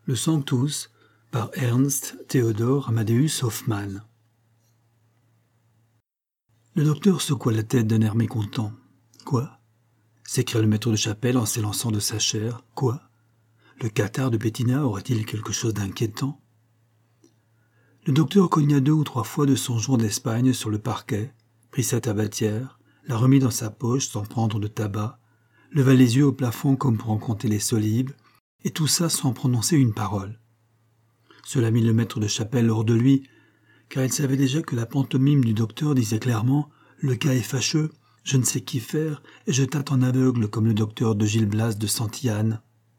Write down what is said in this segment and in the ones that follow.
Le Sanctus par Ernst Theodor Amadeus Hoffmann. Le docteur secoua la tête d'un air mécontent. « Quoi » s'écria le maître de chapelle en s'élançant de sa chaire. « Quoi ? Le catarrhe de Bettina aurait-il quelque chose d'inquiétant ?» Le docteur cogna 2 ou 3 fois de son jonc d'Espagne sur le parquet, prit sa tabatière, la remit dans sa poche sans prendre de tabac, leva les yeux au plafond comme pour en compter les solives, et tout ça sans prononcer une parole. Cela mit le maître de chapelle hors de lui, car il savait déjà que la pantomime du docteur disait clairement « Le cas est fâcheux, je ne sais qu'y faire, et je tâte en aveugle comme le docteur de Gil Blas de Santillane.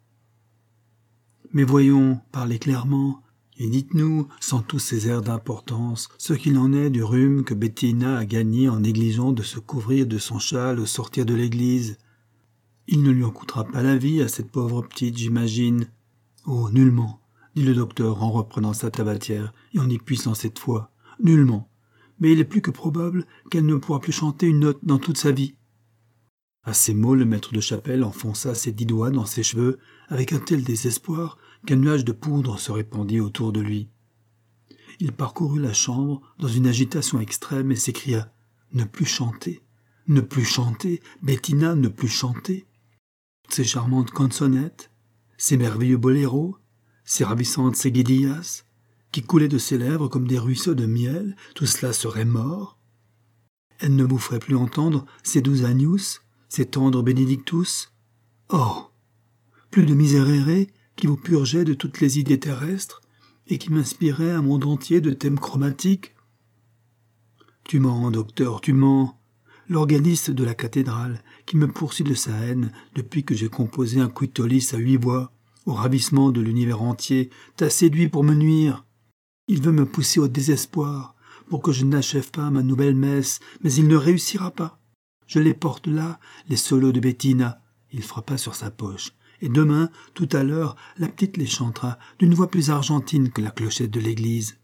Mais voyons, parlez clairement, et dites-nous, sans tous ces airs d'importance, ce qu'il en est du rhume que Bettina a gagné en négligeant de se couvrir de son châle au sortir de l'église. Il ne lui en coûtera pas la vie à cette pauvre petite, j'imagine. Oh, nullement, dit le docteur en reprenant sa tabatière et en y puissant cette fois. Nullement. Mais il est plus que probable qu'elle ne pourra plus chanter une note dans toute sa vie. À ces mots, le maître de chapelle enfonça ses 10 doigts dans ses cheveux avec un tel désespoir qu'un nuage de poudre se répandit autour de lui. Il parcourut la chambre dans une agitation extrême et s'écria « Ne plus chanter, ne plus chanter, Bettina ne plus chanter !» Ces charmantes canzonettes, ces merveilleux boléros, ces ravissantes seguidillas, qui coulaient de ses lèvres comme des ruisseaux de miel, tout cela serait mort. Elle ne vous ferait plus entendre ces doux agnus, ces tendres benedictus. Oh, plus de miserere qui vous purgeait de toutes les idées terrestres et qui m'inspirait un monde entier de thèmes chromatiques. Tu mens, docteur, tu mens. L'organiste de la cathédrale, qui me poursuit de sa haine depuis que j'ai composé un quitolis à 8 voix, au ravissement de l'univers entier, t'a séduit pour me nuire. Il veut me pousser au désespoir, pour que je n'achève pas ma nouvelle messe, mais il ne réussira pas. Je les porte là, les solos de Bettina. Il frappa sur sa poche. Et demain, tout à l'heure, la petite les chantera d'une voix plus argentine que la clochette de l'église.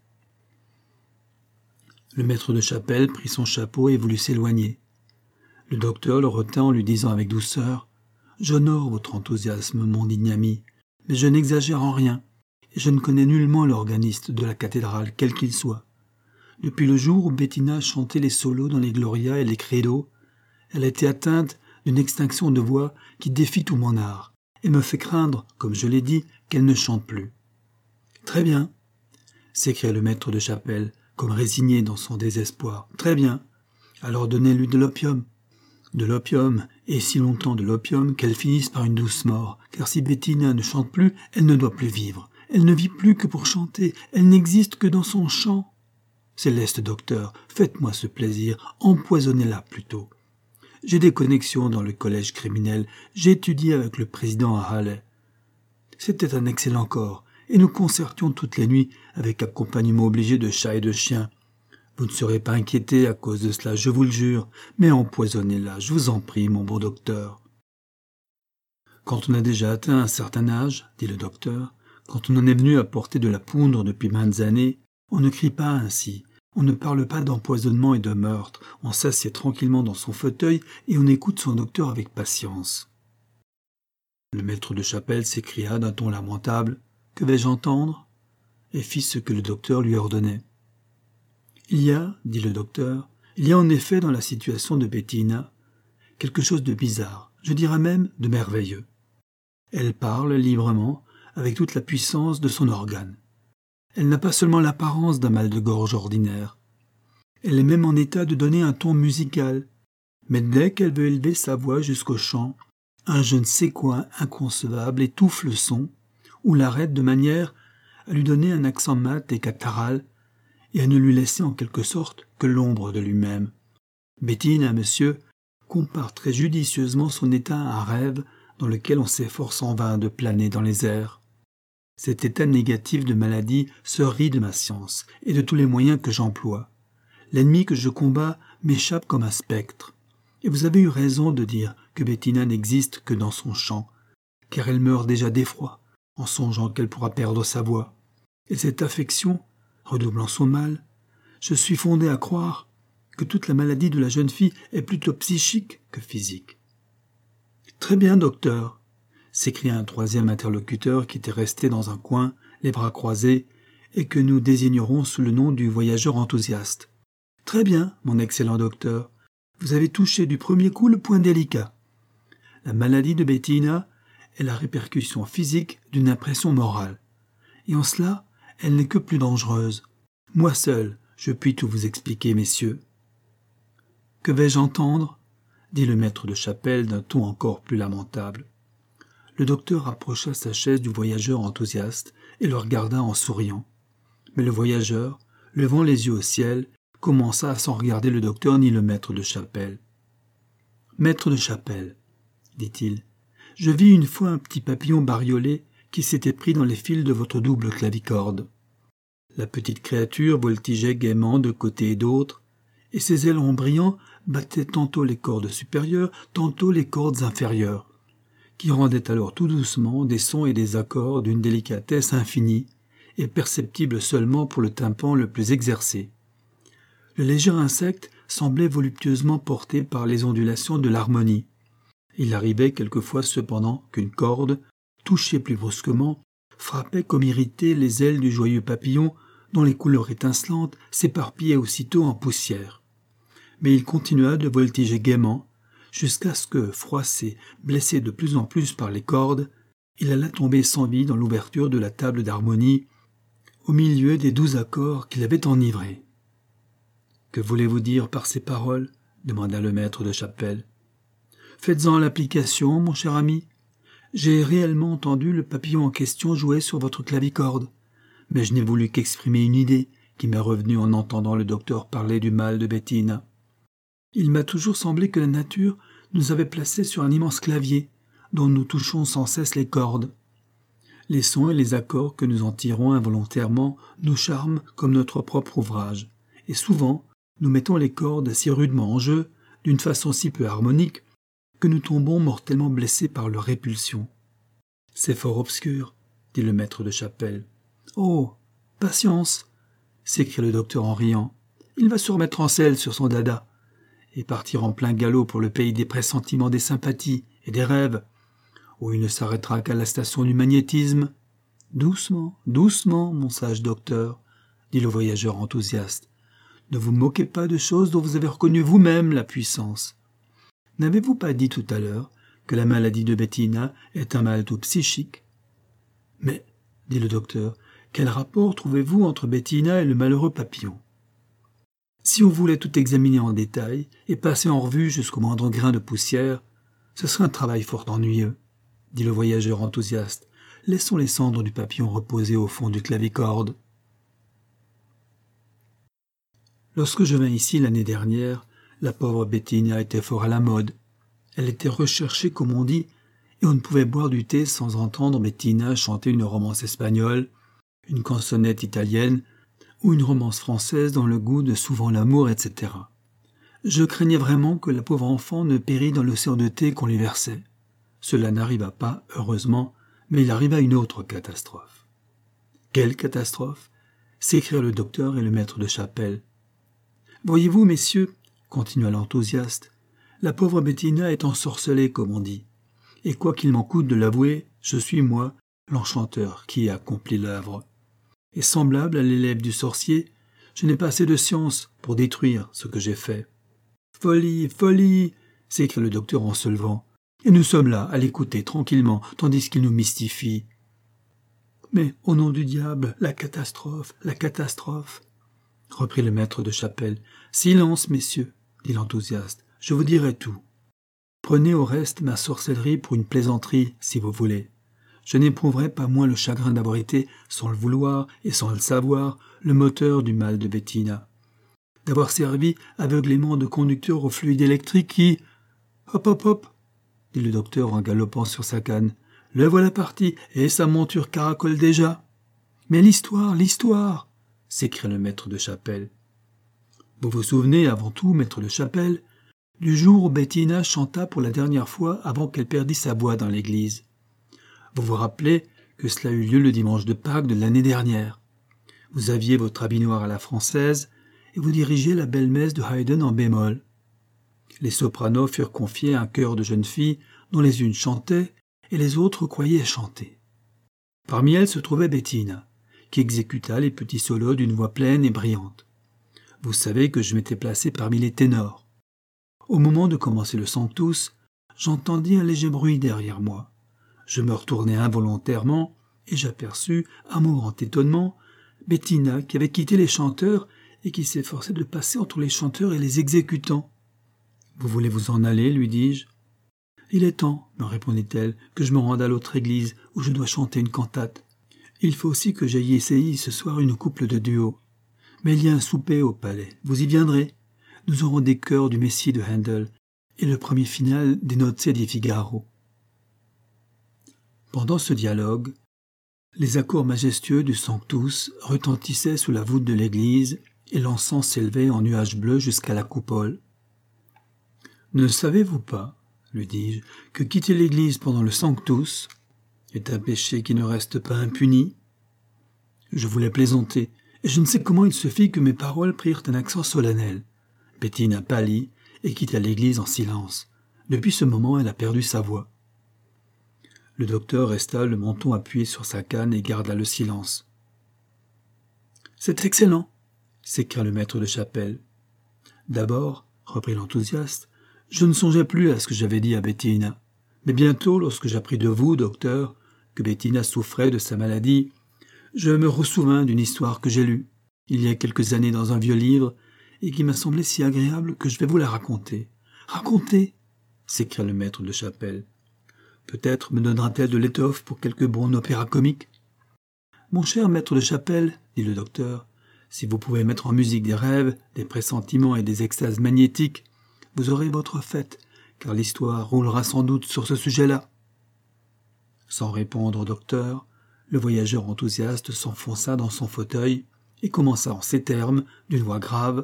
Le maître de chapelle prit son chapeau et voulut s'éloigner. Le docteur le retint en lui disant avec douceur « J'honore votre enthousiasme, mon digne ami, mais je n'exagère en rien, et je ne connais nullement l'organiste de la cathédrale, quel qu'il soit. Depuis le jour où Bettina chantait les solos dans les glorias et les credos, elle a été atteinte d'une extinction de voix qui défie tout mon art, et me fait craindre, comme je l'ai dit, qu'elle ne chante plus. »« Très bien, » s'écria le maître de chapelle, comme résigné dans son désespoir. « Très bien, alors donnez-lui de l'opium. » De l'opium, et si longtemps de l'opium qu'elle finisse par une douce mort, car si Bettina ne chante plus, elle ne doit plus vivre. Elle ne vit plus que pour chanter, elle n'existe que dans son chant. Céleste docteur, faites-moi ce plaisir, empoisonnez-la plutôt. J'ai des connexions dans le collège criminel, j'ai étudié avec le président à Halle. C'était un excellent corps, et nous concertions toutes les nuits avec accompagnement obligé de chats et de chiens. Vous ne serez pas inquiété à cause de cela, je vous le jure, mais empoisonnez-la, je vous en prie, mon bon docteur. Quand on a déjà atteint un certain âge, dit le docteur, quand on en est venu à porter de la poudre depuis maintes années, on ne crie pas ainsi, on ne parle pas d'empoisonnement et de meurtre, on s'assied tranquillement dans son fauteuil et on écoute son docteur avec patience. Le maître de chapelle s'écria d'un ton lamentable « Que vais-je entendre ?» et fit ce que le docteur lui ordonnait. Il y a, dit le docteur, il y a en effet dans la situation de Bettina quelque chose de bizarre, je dirais même de merveilleux. Elle parle librement, avec toute la puissance de son organe. Elle n'a pas seulement l'apparence d'un mal de gorge ordinaire. Elle est même en état de donner un ton musical, mais dès qu'elle veut élever sa voix jusqu'au chant, un je ne sais quoi inconcevable étouffe le son, ou l'arrête de manière à lui donner un accent mat et catharal, et à ne lui laisser en quelque sorte que l'ombre de lui-même. Bettina, monsieur, compare très judicieusement son état à un rêve dans lequel on s'efforce en vain de planer dans les airs. Cet état négatif de maladie se rit de ma science et de tous les moyens que j'emploie. L'ennemi que je combats m'échappe comme un spectre. Et vous avez eu raison de dire que Bettina n'existe que dans son chant, car elle meurt déjà d'effroi en songeant qu'elle pourra perdre sa voix. Et cette affection, redoublant son mal, je suis fondé à croire que toute la maladie de la jeune fille est plutôt psychique que physique. Très bien, docteur. s'écria un troisième interlocuteur qui était resté dans un coin, les bras croisés, et que nous désignerons sous le nom du voyageur enthousiaste. « Très bien, mon excellent docteur. Vous avez touché du premier coup le point délicat. La maladie de Bettina est la répercussion physique d'une impression morale. Et en cela, elle n'est que plus dangereuse. Moi seul, je puis tout vous expliquer, messieurs. »« Que vais-je entendre ?» dit le maître de chapelle d'un ton encore plus lamentable. Le docteur approcha sa chaise du voyageur enthousiaste et le regarda en souriant. Mais le voyageur, levant les yeux au ciel, commença sans regarder le docteur ni le maître de chapelle. « Maître de chapelle, dit-il, je vis une fois un petit papillon bariolé qui s'était pris dans les fils de votre double clavicorde. La petite créature voltigeait gaiement de côté et d'autre, et ses ailerons brillants battaient tantôt les cordes supérieures, tantôt les cordes inférieures, qui rendaient alors tout doucement des sons et des accords d'une délicatesse infinie, et perceptible seulement pour le tympan le plus exercé. Le léger insecte semblait voluptueusement porté par les ondulations de l'harmonie. Il arrivait quelquefois cependant qu'une corde, touchée plus brusquement, frappait comme irritée les ailes du joyeux papillon dont les couleurs étincelantes s'éparpillaient aussitôt en poussière. Mais il continua de voltiger gaiement, jusqu'à ce que, froissé, blessé de plus en plus par les cordes, il alla tomber sans vie dans l'ouverture de la table d'harmonie, au milieu des 12 accords qui l'avaient enivré. « Que voulez-vous dire par ces paroles ?» demanda le maître de chapelle. « Faites-en l'application, mon cher ami. J'ai réellement entendu le papillon en question jouer sur votre clavicorde, mais je n'ai voulu qu'exprimer une idée qui m'est revenue en entendant le docteur parler du mal de Bettina. Il m'a toujours semblé que la nature nous avait placés sur un immense clavier, dont nous touchons sans cesse les cordes. Les sons et les accords que nous en tirons involontairement nous charment comme notre propre ouvrage, et souvent nous mettons les cordes si rudement en jeu, d'une façon si peu harmonique, que nous tombons mortellement blessés par leur répulsion. « C'est fort obscur, » dit le maître de chapelle. « Oh, patience !» s'écria le docteur en riant. « Il va se remettre en selle sur son dada et partir en plein galop pour le pays des pressentiments, des sympathies et des rêves, où il ne s'arrêtera qu'à la station du magnétisme. »« Doucement, doucement, mon sage docteur, » dit le voyageur enthousiaste. « Ne vous moquez pas de choses dont vous avez reconnu vous-même la puissance. N'avez-vous pas dit tout à l'heure que la maladie de Bettina est un mal tout psychique ? » ?»« Mais, dit le docteur, quel rapport trouvez-vous entre Bettina et le malheureux papillon ? Si on voulait tout examiner en détail et passer en revue jusqu'au moindre grain de poussière, ce serait un travail fort ennuyeux, dit le voyageur enthousiaste. Laissons les cendres du papillon reposer au fond du clavicorde. Lorsque je vins ici l'année dernière, la pauvre Bettina était fort à la mode. Elle était recherchée, comme on dit, et on ne pouvait boire du thé sans entendre Bettina chanter une romance espagnole, une canzonette italienne ou une romance française dans le goût de Souvent l'amour, etc. Je craignais vraiment que la pauvre enfant ne pérît dans l'océan de thé qu'on lui versait. Cela n'arriva pas, heureusement, mais il arriva une autre catastrophe. « Quelle catastrophe ?» s'écrièrent le docteur et le maître de chapelle. « Voyez-vous, messieurs, » continua l'enthousiaste, « la pauvre Bettina est ensorcelée, comme on dit. Et quoi qu'il m'en coûte de l'avouer, je suis, moi, l'enchanteur qui a accompli l'œuvre. Et semblable à l'élève du sorcier, je n'ai pas assez de science pour détruire ce que j'ai fait. »« Folie, folie !» s'écria le docteur en se levant. « Et nous sommes là, à l'écouter tranquillement, tandis qu'il nous mystifie. »« Mais, au nom du diable, la catastrophe, reprit le maître de chapelle. « Silence, messieurs, dit l'enthousiaste, je vous dirai tout. Prenez au reste ma sorcellerie pour une plaisanterie, si vous voulez. Je n'éprouverai pas moins le chagrin d'avoir été, sans le vouloir et sans le savoir, le moteur du mal de Bettina. D'avoir servi aveuglément de conducteur au fluide électrique qui... Hop, hop, hop, dit le docteur en galopant sur sa canne. Le voilà parti, et sa monture caracole déjà. Mais l'histoire, s'écria le maître de chapelle. Vous vous souvenez, avant tout, maître de chapelle, du jour où Bettina chanta pour la dernière fois avant qu'elle perdît sa voix dans l'église. Vous vous rappelez que cela eut lieu le dimanche de Pâques de l'année dernière. Vous aviez votre habit noir à la française et vous dirigiez la belle messe de Haydn en bémol. Les sopranos furent confiés à un chœur de jeunes filles dont les unes chantaient et les autres croyaient chanter. Parmi elles se trouvait Bettina, qui exécuta les petits solos d'une voix pleine et brillante. Vous savez que je m'étais placé parmi les ténors. Au moment de commencer le Sanctus, j'entendis un léger bruit derrière moi. Je me retournai involontairement et j'aperçus, à mon grand étonnement, Bettina qui avait quitté les chanteurs et qui s'efforçait de passer entre les chanteurs et les exécutants. « Vous voulez vous en aller ?» lui dis-je. « Il est temps, » me répondit-elle, « que je me rende à l'autre église où je dois chanter une cantate. Il faut aussi que j'aille essayer ce soir une couple de duos. Mais il y a un souper au palais, vous y viendrez. Nous aurons des chœurs du Messie de Handel et le premier final des Nozze di Figaro. » Pendant ce dialogue, les accords majestueux du Sanctus retentissaient sous la voûte de l'église et l'encens s'élevait en nuages bleus jusqu'à la coupole. « Ne savez-vous pas, lui dis-je, que quitter l'église pendant le Sanctus est un péché qui ne reste pas impuni ?» Je voulais plaisanter, et je ne sais comment il se fit que mes paroles prirent un accent solennel. Bettina pâlit et quitta l'église en silence. Depuis ce moment, elle a perdu sa voix. Le docteur resta le menton appuyé sur sa canne et garda le silence. « C'est excellent !» s'écria le maître de chapelle. « D'abord, reprit l'enthousiaste, je ne songeais plus à ce que j'avais dit à Bettina. Mais bientôt, lorsque j'appris de vous, docteur, que Bettina souffrait de sa maladie, je me ressouvins d'une histoire que j'ai lue, il y a quelques années dans un vieux livre, et qui m'a semblé si agréable que je vais vous la raconter. »« Racontez !» s'écria le maître de chapelle. « Peut-être me donnera-t-elle de l'étoffe pour quelque bon opéra comique. »« Mon cher maître de chapelle, dit le docteur, si vous pouvez mettre en musique des rêves, des pressentiments et des extases magnétiques, vous aurez votre fête, car l'histoire roulera sans doute sur ce sujet-là. » Sans répondre au docteur, le voyageur enthousiaste s'enfonça dans son fauteuil et commença en ces termes, d'une voix grave.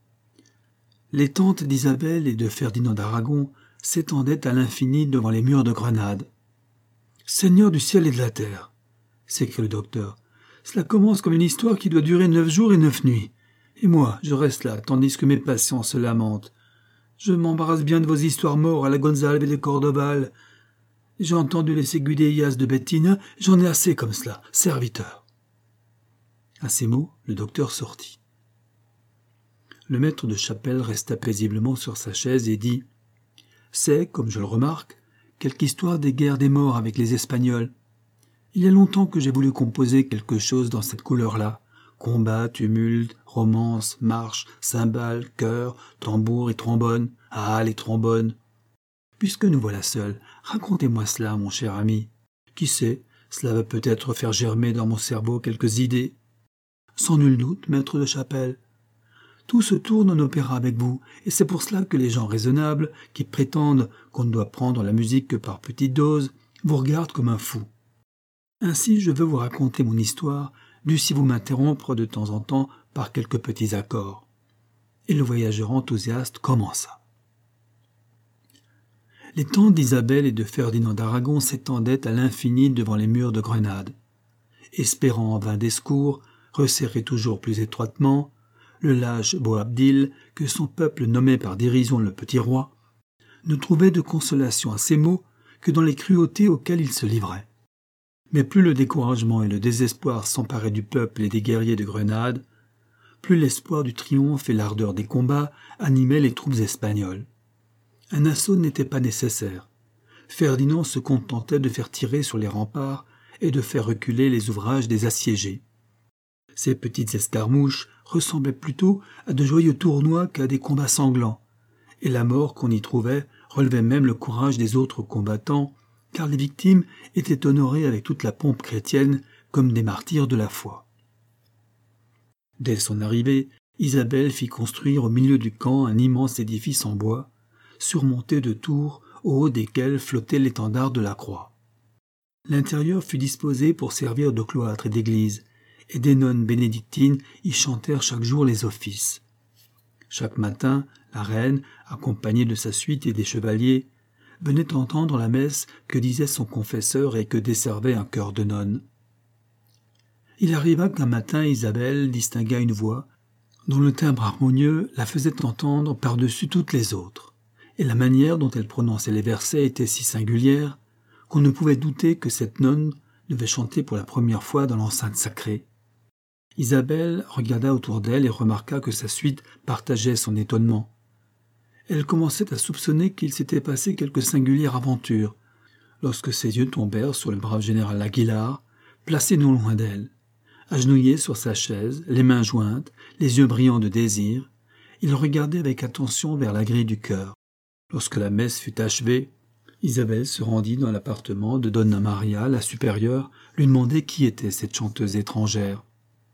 Les tentes d'Isabelle et de Ferdinand d'Aragon s'étendaient à l'infini devant les murs de Grenade. « Seigneur du ciel et de la terre !» s'écria le docteur. « Cela commence comme une histoire qui doit durer 9 jours et 9 nuits. Et moi, je reste là, tandis que mes patients se lamentent. Je m'embarrasse bien de vos histoires morts à la Gonzalve et de Cordoval. J'ai entendu les Seguidillas de Bettina, j'en ai assez comme cela, serviteur. » À ces mots, le docteur sortit. Le maître de chapelle resta paisiblement sur sa chaise et dit « C'est, comme je le remarque, quelque histoire des guerres des morts avec les Espagnols. Il y a longtemps que j'ai voulu composer quelque chose dans cette couleur-là. Combat, tumulte, romance, marche, cymbales, chœurs, tambours et trombones. Ah, les trombones! Puisque nous voilà seuls, racontez-moi cela, mon cher ami. Qui sait, cela va peut-être faire germer dans mon cerveau quelques idées. Sans nul doute, maître de chapelle. Tout se tourne en opéra avec vous, et c'est pour cela que les gens raisonnables, qui prétendent qu'on ne doit prendre la musique que par petites doses, vous regardent comme un fou. Ainsi, je veux vous raconter mon histoire, dussiez-vous m'interrompre de temps en temps par quelques petits accords. » Et le voyageur enthousiaste commença. Les tentes d'Isabelle et de Ferdinand d'Aragon s'étendaient à l'infini devant les murs de Grenade. Espérant en vain des secours, resserré toujours plus étroitement, le lâche Boabdil, que son peuple nommait par dérision le petit roi, ne trouvait de consolation à ces maux que dans les cruautés auxquelles il se livrait. Mais plus le découragement et le désespoir s'emparaient du peuple et des guerriers de Grenade, plus l'espoir du triomphe et l'ardeur des combats animaient les troupes espagnoles. Un assaut n'était pas nécessaire. Ferdinand se contentait de faire tirer sur les remparts et de faire reculer les ouvrages des assiégés. Ces petites escarmouches ressemblaient plutôt à de joyeux tournois qu'à des combats sanglants, et la mort qu'on y trouvait relevait même le courage des autres combattants, car les victimes étaient honorées avec toute la pompe chrétienne comme des martyrs de la foi. Dès son arrivée, Isabelle fit construire au milieu du camp un immense édifice en bois, surmonté de tours au haut desquelles flottait l'étendard de la croix. L'intérieur fut disposé pour servir de cloître et d'église, et des nonnes bénédictines y chantèrent chaque jour les offices. Chaque matin, la reine, accompagnée de sa suite et des chevaliers, venait entendre la messe que disait son confesseur et que desservait un chœur de nonnes. Il arriva qu'un matin Isabelle distingua une voix dont le timbre harmonieux la faisait entendre par-dessus toutes les autres, et la manière dont elle prononçait les versets était si singulière qu'on ne pouvait douter que cette nonne devait chanter pour la première fois dans l'enceinte sacrée. Isabelle regarda autour d'elle et remarqua que sa suite partageait son étonnement. Elle commençait à soupçonner qu'il s'était passé quelque singulière aventure, lorsque ses yeux tombèrent sur le brave général Aguilar, placé non loin d'elle. Agenouillé sur sa chaise, les mains jointes, les yeux brillants de désir, il regardait avec attention vers la grille du chœur. Lorsque la messe fut achevée, Isabelle se rendit dans l'appartement de Donna Maria, la supérieure, lui demander qui était cette chanteuse étrangère.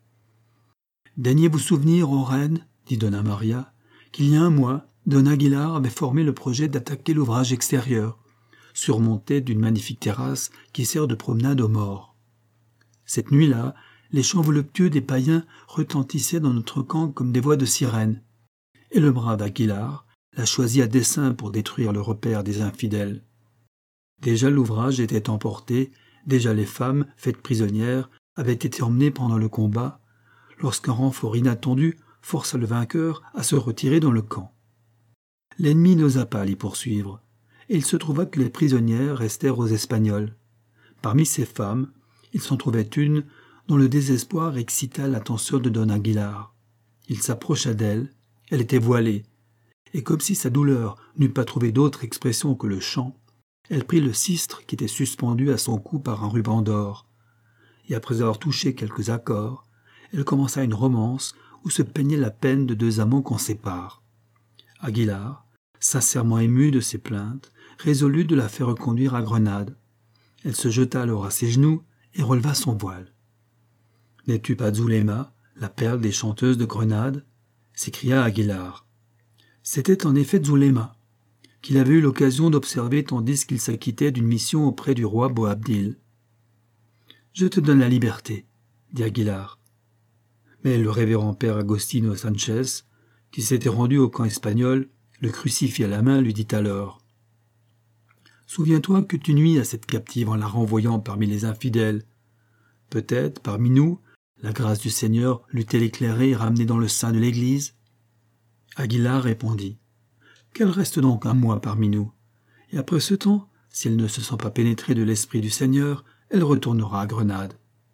« Daignez vous souvenir, ô reine, dit Donna Maria, qu'il y a un mois, Don Aguilar avait formé le projet d'attaquer l'ouvrage extérieur, surmonté d'une magnifique terrasse qui sert de promenade aux morts. Cette nuit-là, les chants voluptueux des païens retentissaient dans notre camp comme des voix de sirènes, et le brave Aguilar l'a choisi à dessein pour détruire le repère des infidèles. Déjà l'ouvrage était emporté, déjà les femmes, faites prisonnières, avaient été emmenées pendant le combat, lorsqu'un renfort inattendu força le vainqueur à se retirer dans le camp. L'ennemi n'osa pas l'y poursuivre, et il se trouva que les prisonnières restèrent aux Espagnols. Parmi ces femmes, il s'en trouvait une dont le désespoir excita l'attention de Don Aguilar. Il s'approcha d'elle, elle était voilée, et comme si sa douleur n'eût pas trouvé d'autre expression que le chant, elle prit le sistre qui était suspendu à son cou par un ruban d'or, et après avoir touché quelques accords, elle commença une romance où se peignait la peine de deux amants qu'on sépare. Aguilar, sincèrement ému de ses plaintes, résolut de la faire reconduire à Grenade. Elle se jeta alors à ses genoux et releva son voile. « N'es-tu pas Zulema, la perle des chanteuses de Grenade ?» s'écria Aguilar. C'était en effet Zulema, qu'il avait eu l'occasion d'observer tandis qu'il s'acquittait d'une mission auprès du roi Boabdil. « Je te donne la liberté, » dit Aguilar. Mais le révérend père Agostino Sanchez, qui s'était rendu au camp espagnol, le crucifix à la main, lui dit alors « Souviens-toi que tu nuis à cette captive en la renvoyant parmi les infidèles. Peut-être, parmi nous, la grâce du Seigneur l'eût-elle éclairée et ramenée dans le sein de l'Église ?» Aguilar répondit « Qu'elle reste donc un mois parmi nous, et après ce temps, si elle ne se sent pas pénétrée de l'Esprit du Seigneur, elle retournera à Grenade. »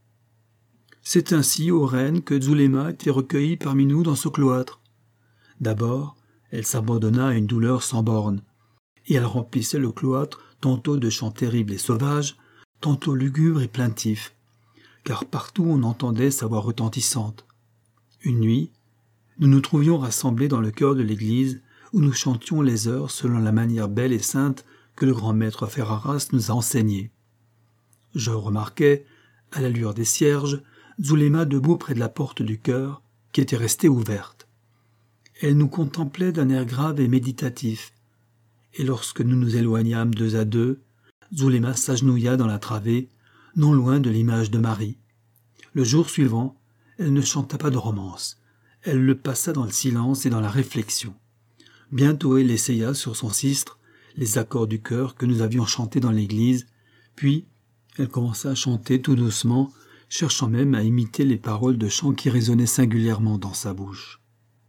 C'est ainsi, ô reine, que Zulema était recueillie parmi nous dans ce cloître. D'abord, elle s'abandonna à une douleur sans bornes, et elle remplissait le cloître tantôt de chants terribles et sauvages, tantôt lugubres et plaintifs, car partout on entendait sa voix retentissante. Une nuit, nous nous trouvions rassemblés dans le chœur de l'église, où nous chantions les heures selon la manière belle et sainte que le grand maître Ferraras nous a enseignée. Je remarquai, à la lueur des cierges, Zulema debout près de la porte du chœur, qui était restée ouverte. Elle nous contemplait d'un air grave et méditatif, et lorsque nous nous éloignâmes deux à deux, Zulema s'agenouilla dans la travée, non loin de l'image de Marie. Le jour suivant, elle ne chanta pas de romance. Elle le passa dans le silence et dans la réflexion. Bientôt elle essaya sur son sistre les accords du chœur que nous avions chantés dans l'église, puis elle commença à chanter tout doucement, cherchant même à imiter les paroles de chant qui résonnaient singulièrement dans sa bouche.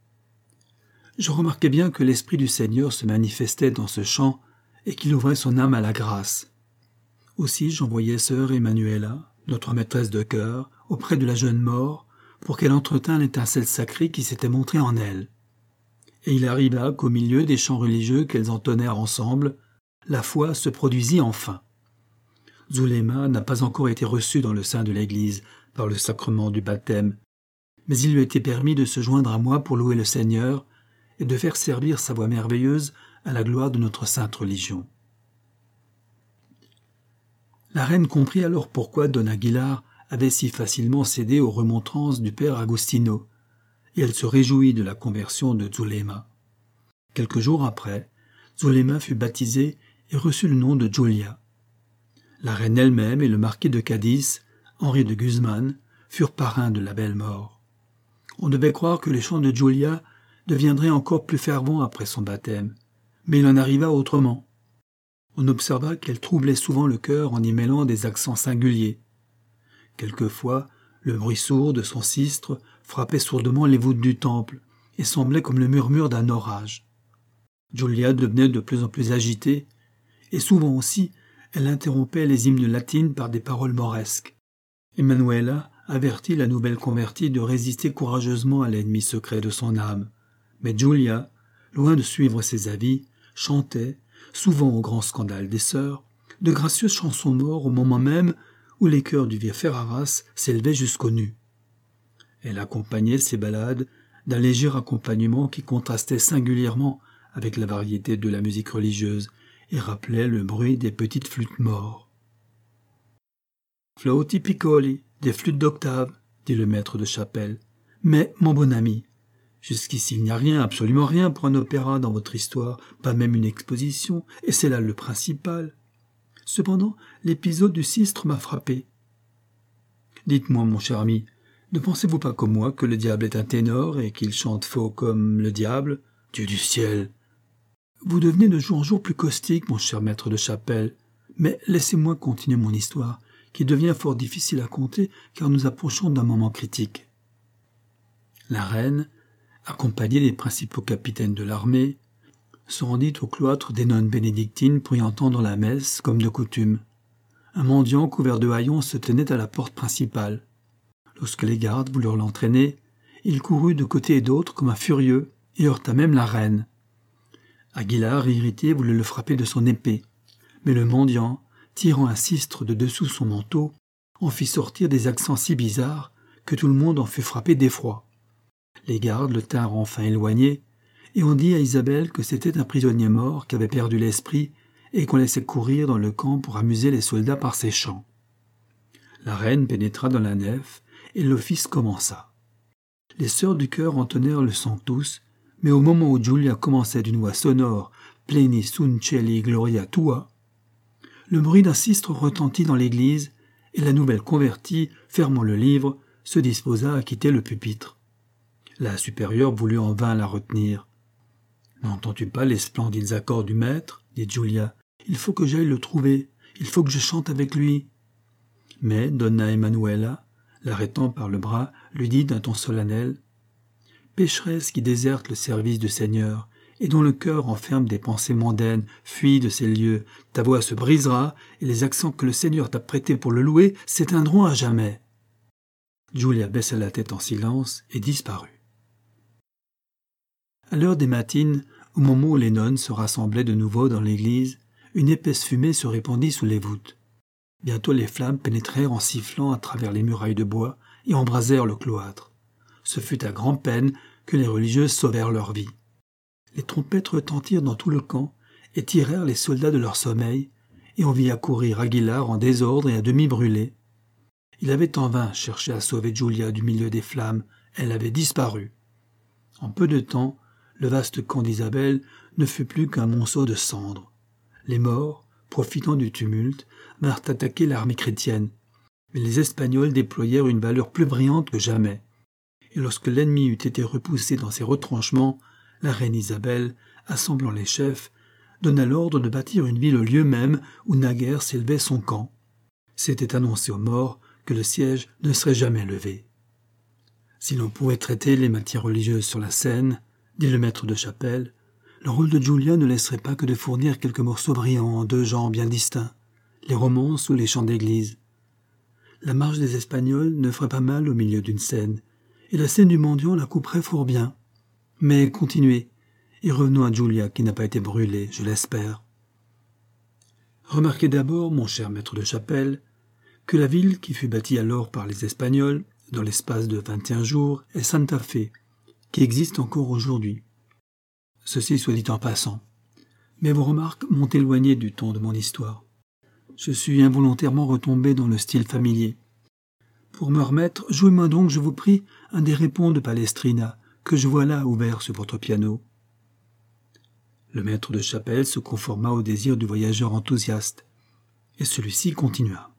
Je remarquai bien que l'Esprit du Seigneur se manifestait dans ce chant et qu'il ouvrait son âme à la grâce. Aussi j'envoyai sœur Emmanuela, notre maîtresse de chœur, auprès de la jeune mort, pour qu'elle entretînt l'étincelle sacrée qui s'était montrée en elle. Et il arriva qu'au milieu des chants religieux qu'elles entonnèrent ensemble, la foi se produisit enfin. Zulema n'a pas encore été reçue dans le sein de l'Église par le sacrement du baptême, mais il lui était permis de se joindre à moi pour louer le Seigneur et de faire servir sa voix merveilleuse à la gloire de notre sainte religion. La reine comprit alors pourquoi Don Aguilar avait si facilement cédé aux remontrances du père Agostino, et elle se réjouit de la conversion de Zulema. Quelques jours après, Zulema fut baptisée et reçut le nom de Julia. La reine elle-même et le marquis de Cadiz, Henri de Guzman, furent parrains de la belle mort. On devait croire que les chants de Julia deviendraient encore plus fervents après son baptême, mais il en arriva autrement. On observa qu'elle troublait souvent le cœur en y mêlant des accents singuliers. Quelquefois, le bruit sourd de son sistre frappait sourdement les voûtes du temple et semblait comme le murmure d'un orage. Julia devenait de plus en plus agitée, et souvent aussi, Elle interrompait les hymnes latines par des paroles mauresques. Emanuela avertit la nouvelle convertie de résister courageusement à l'ennemi secret de son âme. Mais Giulia, loin de suivre ses avis, chantait, souvent au grand scandale des sœurs, de gracieuses chansons morts au moment même où les chœurs du vieux Ferraras s'élevaient jusqu'aux nues. Elle accompagnait ces ballades d'un léger accompagnement qui contrastait singulièrement avec la variété de la musique religieuse et rappelait le bruit des petites flûtes mortes. « Flauti piccoli, des flûtes d'octave, dit le maître de chapelle. Mais, mon bon ami, jusqu'ici il n'y a rien, absolument rien pour un opéra dans votre histoire, pas même une exposition, et c'est là le principal. Cependant, l'épisode du sistre m'a frappé. Dites-moi, mon cher ami, ne pensez-vous pas comme moi que le diable est un ténor et qu'il chante faux comme le diable? Dieu du ciel! Vous devenez de jour en jour plus caustique, mon cher maître de chapelle, mais laissez-moi continuer mon histoire, qui devient fort difficile à conter car nous approchons d'un moment critique. La reine, accompagnée des principaux capitaines de l'armée, se rendit au cloître des nonnes bénédictines pour y entendre la messe, comme de coutume. Un mendiant couvert de haillons se tenait à la porte principale. Lorsque les gardes voulurent l'entraîner, il courut de côté et d'autre comme un furieux et heurta même la reine. Aguilar, irrité, voulut le frapper de son épée, mais le mendiant, tirant un sistre de dessous son manteau, en fit sortir des accents si bizarres que tout le monde en fut frappé d'effroi. Les gardes le tinrent enfin éloigné, et on dit à Isabelle que c'était un prisonnier mort qui avait perdu l'esprit et qu'on laissait courir dans le camp pour amuser les soldats par ses chants. La reine pénétra dans la nef, et l'office commença. Les sœurs du chœur entonnèrent le Sanctus, mais au moment où Giulia commençait d'une voix sonore « Pleni sunt celi gloria tua », le bruit d'un sistre retentit dans l'église, et la nouvelle convertie, fermant le livre, se disposa à quitter le pupitre. La supérieure voulut en vain la retenir. « N'entends-tu pas les splendides accords du maître ?» dit Giulia. « Il faut que j'aille le trouver, il faut que je chante avec lui. » Mais Donna Emanuela, l'arrêtant par le bras, lui dit d'un ton solennel « Pécheresse qui déserte le service du Seigneur, et dont le cœur renferme des pensées mondaines, fuis de ces lieux, ta voix se brisera, et les accents que le Seigneur t'a prêtés pour le louer s'éteindront à jamais. » Giulia baissa la tête en silence et disparut. À l'heure des matines, au moment où les nonnes se rassemblaient de nouveau dans l'église, une épaisse fumée se répandit sous les voûtes. Bientôt les flammes pénétrèrent en sifflant à travers les murailles de bois et embrasèrent le cloître. Ce fut à grand-peine que les religieuses sauvèrent leur vie. Les trompettes retentirent dans tout le camp et tirèrent les soldats de leur sommeil, et on vit accourir Aguilar en désordre et à demi brûlé. Il avait en vain cherché à sauver Giulia du milieu des flammes, elle avait disparu. En peu de temps, le vaste camp d'Isabelle ne fut plus qu'un monceau de cendres. Les morts, profitant du tumulte, vinrent attaquer l'armée chrétienne, mais les Espagnols déployèrent une valeur plus brillante que jamais. Et lorsque l'ennemi eut été repoussé dans ses retranchements, la reine Isabelle, assemblant les chefs, donna l'ordre de bâtir une ville au lieu même où naguère s'élevait son camp. C'était annoncé aux morts que le siège ne serait jamais levé. Si l'on pouvait traiter les matières religieuses sur la scène, dit le maître de chapelle, le rôle de Giulia ne laisserait pas que de fournir quelques morceaux brillants en deux genres bien distincts, les romances ou les chants d'église. La marche des Espagnols ne ferait pas mal au milieu d'une scène, et la scène du mendiant la couperait fort bien. Mais continuez, et revenons à Giulia qui n'a pas été brûlée, je l'espère. Remarquez d'abord, mon cher maître de chapelle, que la ville qui fut bâtie alors par les Espagnols, dans l'espace de 21 jours, est Santa Fe, qui existe encore aujourd'hui. Ceci soit dit en passant. Mais vos remarques m'ont éloigné du ton de mon histoire. Je suis involontairement retombé dans le style familier. Pour me remettre, jouez-moi donc, je vous prie, un des répons de Palestrina, que je vois là ouvert sur votre piano. Le maître de chapelle se conforma au désir du voyageur enthousiaste, et celui-ci continua.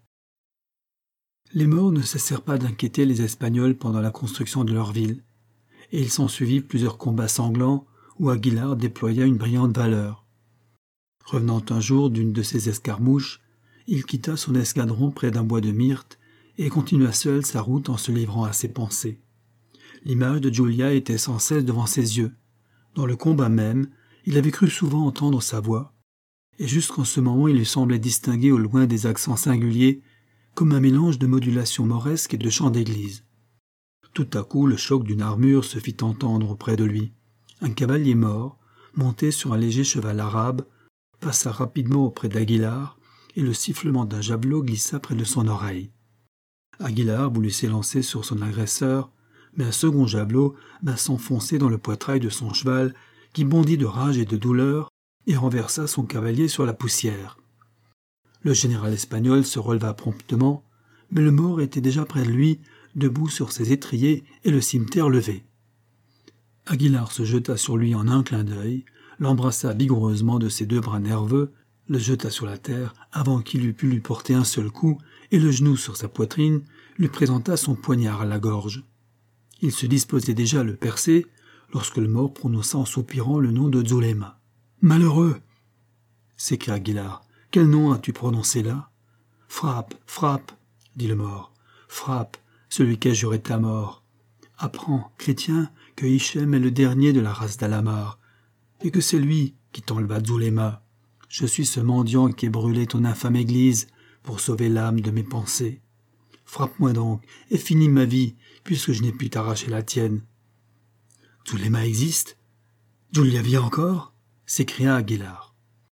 Les morts ne cessèrent pas d'inquiéter les Espagnols pendant la construction de leur ville, et il s'ensuivit plusieurs combats sanglants où Aguilar déploya une brillante valeur. Revenant un jour d'une de ces escarmouches, il quitta son escadron près d'un bois de myrte et continua seul sa route en se livrant à ses pensées. L'image de Giulia était sans cesse devant ses yeux. Dans le combat même, il avait cru souvent entendre sa voix, et jusqu'en ce moment il lui semblait distinguer au loin des accents singuliers, comme un mélange de modulation mauresque et de chant d'église. Tout à coup, le choc d'une armure se fit entendre auprès de lui. Un cavalier mort, monté sur un léger cheval arabe, passa rapidement auprès d'Aguilar, et le sifflement d'un javelot glissa près de son oreille. Aguilar voulut s'élancer sur son agresseur, mais un second javelot vint s'enfoncer dans le poitrail de son cheval, qui bondit de rage et de douleur, et renversa son cavalier sur la poussière. Le général espagnol se releva promptement, mais le mort était déjà près de lui, debout sur ses étriers et le cimeterre levé. Aguilar se jeta sur lui en un clin d'œil, l'embrassa vigoureusement de ses 2 bras nerveux, le jeta sur la terre avant qu'il eût pu lui porter un seul coup, et le genou sur sa poitrine, lui présenta son poignard à la gorge. Il se disposait déjà à le percer, lorsque le mort prononça en soupirant le nom de Zulema. « Malheureux !» s'écria Aguilar. « Quel nom as-tu prononcé là ?»« Frappe, frappe !» dit le mort. « Frappe, celui qui a juré ta mort. Apprends, chrétien, que Hichem est le dernier de la race d'Alamar, et que c'est lui qui t'enleva Zulema. Je suis ce mendiant qui ai brûlé ton infâme église pour sauver l'âme de mes pensées. Frappe-moi donc, et finis ma vie, puisque je n'ai pu t'arracher la tienne. »« Zulema existe ? Julia vit encore ?» s'écria Aguilar.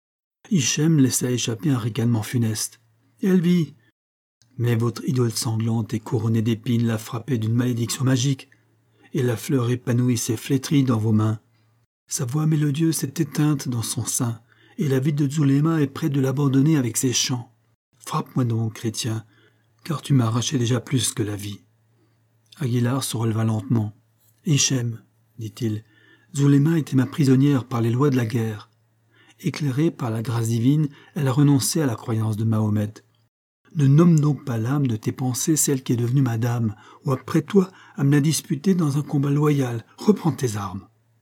Hichem laissa échapper un ricanement funeste. « Elle vit. Mais votre idole sanglante et couronnée d'épines l'a frappée d'une malédiction magique, et la fleur épanouie s'est flétrie dans vos mains. Sa voix mélodieuse s'est éteinte dans son sein, et la vie de Zulema est près de l'abandonner avec ses chants. Frappe-moi donc, chrétien, car tu m'as arraché déjà plus que la vie. » Aguilar se releva lentement. « Hichem, dit-il, Zulema était ma prisonnière par les lois de la guerre. Éclairée par la grâce divine, elle a renoncé à la croyance de Mahomet. Ne nomme donc pas l'âme de tes pensées celle qui est devenue ma dame, ou après toi à me la disputer dans un combat loyal. Reprends tes armes. »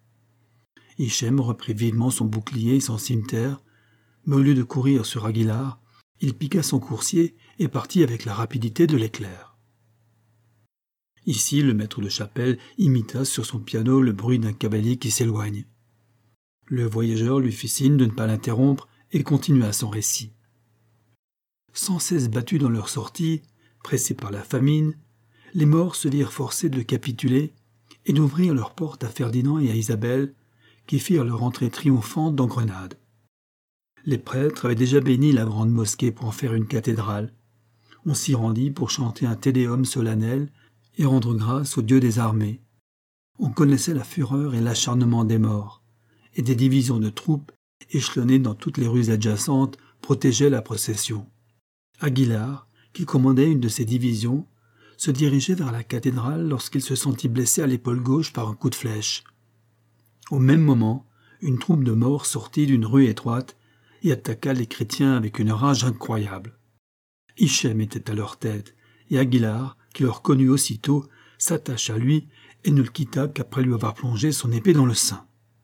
Hichem reprit vivement son bouclier et son cimeterre, mais au lieu de courir sur Aguilar, il piqua son coursier et partit avec la rapidité de l'éclair. Ici, le maître de chapelle imita sur son piano le bruit d'un cavalier qui s'éloigne. Le voyageur lui fit signe de ne pas l'interrompre et continua son récit. Sans cesse battus dans leur sortie, pressés par la famine, les morts se virent forcés de capituler et d'ouvrir leurs portes à Ferdinand et à Isabelle, qui firent leur entrée triomphante dans Grenade. Les prêtres avaient déjà béni la grande mosquée pour en faire une cathédrale. On s'y rendit pour chanter un tédéum solennel et rendre grâce au Dieu des armées. On connaissait la fureur et l'acharnement des morts, et des divisions de troupes, échelonnées dans toutes les rues adjacentes, protégeaient la procession. Aguilar, qui commandait une de ces divisions, se dirigeait vers la cathédrale lorsqu'il se sentit blessé à l'épaule gauche par un coup de flèche. Au même moment, une troupe de morts sortit d'une rue étroite et attaqua les chrétiens avec une rage incroyable. Hichem était à leur tête, et Aguilar, qui le reconnut aussitôt, s'attacha à lui et ne le quitta qu'après lui avoir plongé son épée dans le sein.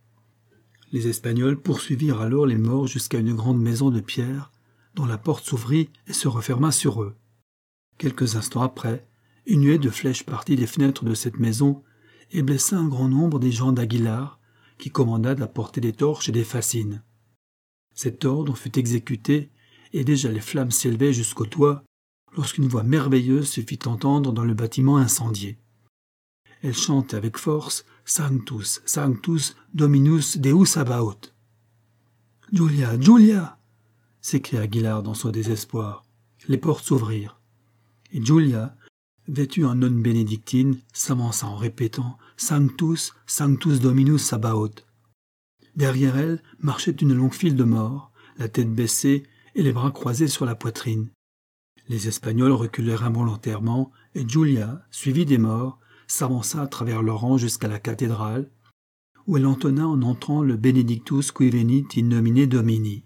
Les Espagnols poursuivirent alors les morts jusqu'à une grande maison de pierre, dont la porte s'ouvrit et se referma sur eux. Quelques instants après, une nuée de flèches partit des fenêtres de cette maison et blessa un grand nombre des gens d'Aguilar, qui commanda d'apporter des torches et des fascines. Cet ordre fut exécuté, et déjà les flammes s'élevaient jusqu'au toit, lorsqu'une voix merveilleuse se fit entendre dans le bâtiment incendié. Elle chantait avec force « Sanctus, Sanctus, Dominus Deus Sabaoth ». « Julia, Julia !» s'écria Aguilar dans son désespoir. Les portes s'ouvrirent, et Julia, vêtue en nonne bénédictine, s'avança en répétant « Sanctus, Sanctus Dominus Sabaoth ». Derrière elle marchait une longue file de morts, la tête baissée et les bras croisés sur la poitrine. Les Espagnols reculèrent involontairement, et Julia, suivie des morts, s'avança à travers leurs rangs jusqu'à la cathédrale, où elle entonna en entrant le Benedictus qui venit in nomine Domini.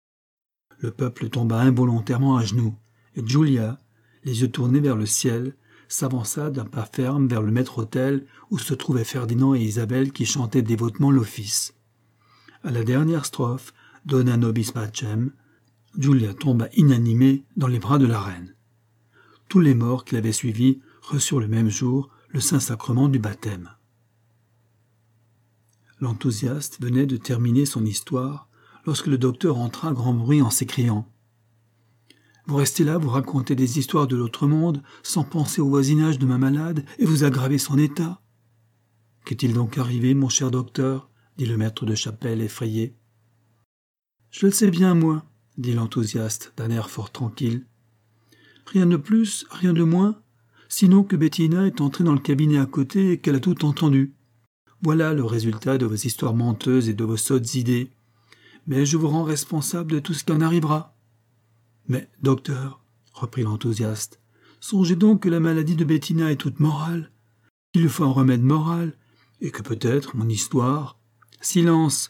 Le peuple tomba involontairement à genoux, et Julia, les yeux tournés vers le ciel, s'avança d'un pas ferme vers le maître-autel où se trouvaient Ferdinand et Isabelle qui chantaient dévotement l'office. À la dernière strophe, Dona nobis pacem, Julia tomba inanimée dans les bras de la reine. Tous les morts qui l'avaient suivie reçurent le même jour le Saint-Sacrement du baptême. L'enthousiaste venait de terminer son histoire lorsque le docteur entra à grand bruit en s'écriant « Vous restez là, vous racontez des histoires de l'autre monde, sans penser au voisinage de ma malade, et vous aggravez son état. » « Qu'est-il donc arrivé, mon cher docteur ?» dit le maître de chapelle effrayé. « Je le sais bien, moi, » dit l'enthousiaste d'un air fort tranquille. « Rien de plus, rien de moins, sinon que Bettina est entrée dans le cabinet à côté et qu'elle a tout entendu. Voilà le résultat de vos histoires menteuses et de vos sottes idées. Mais je vous rends responsable de tout ce qui en arrivera. »« Mais, docteur, » reprit l'enthousiaste, « songez donc que la maladie de Bettina est toute morale, qu'il lui faut un remède moral, et que peut-être mon histoire... »« Silence, »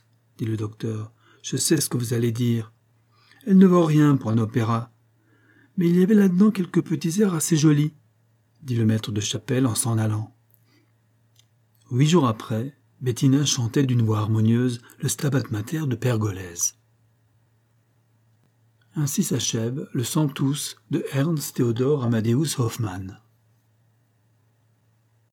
dit le docteur, « je sais ce que vous allez dire. Elle ne vaut rien pour un opéra. Mais il y avait là-dedans quelques petits airs assez jolis, » dit le maître de chapelle en s'en allant. 8 jours après, Bettina chantait d'une voix harmonieuse le Stabat Mater de Pergolèse. Ainsi s'achève le Sanctus de Ernst Theodor Amadeus Hoffmann.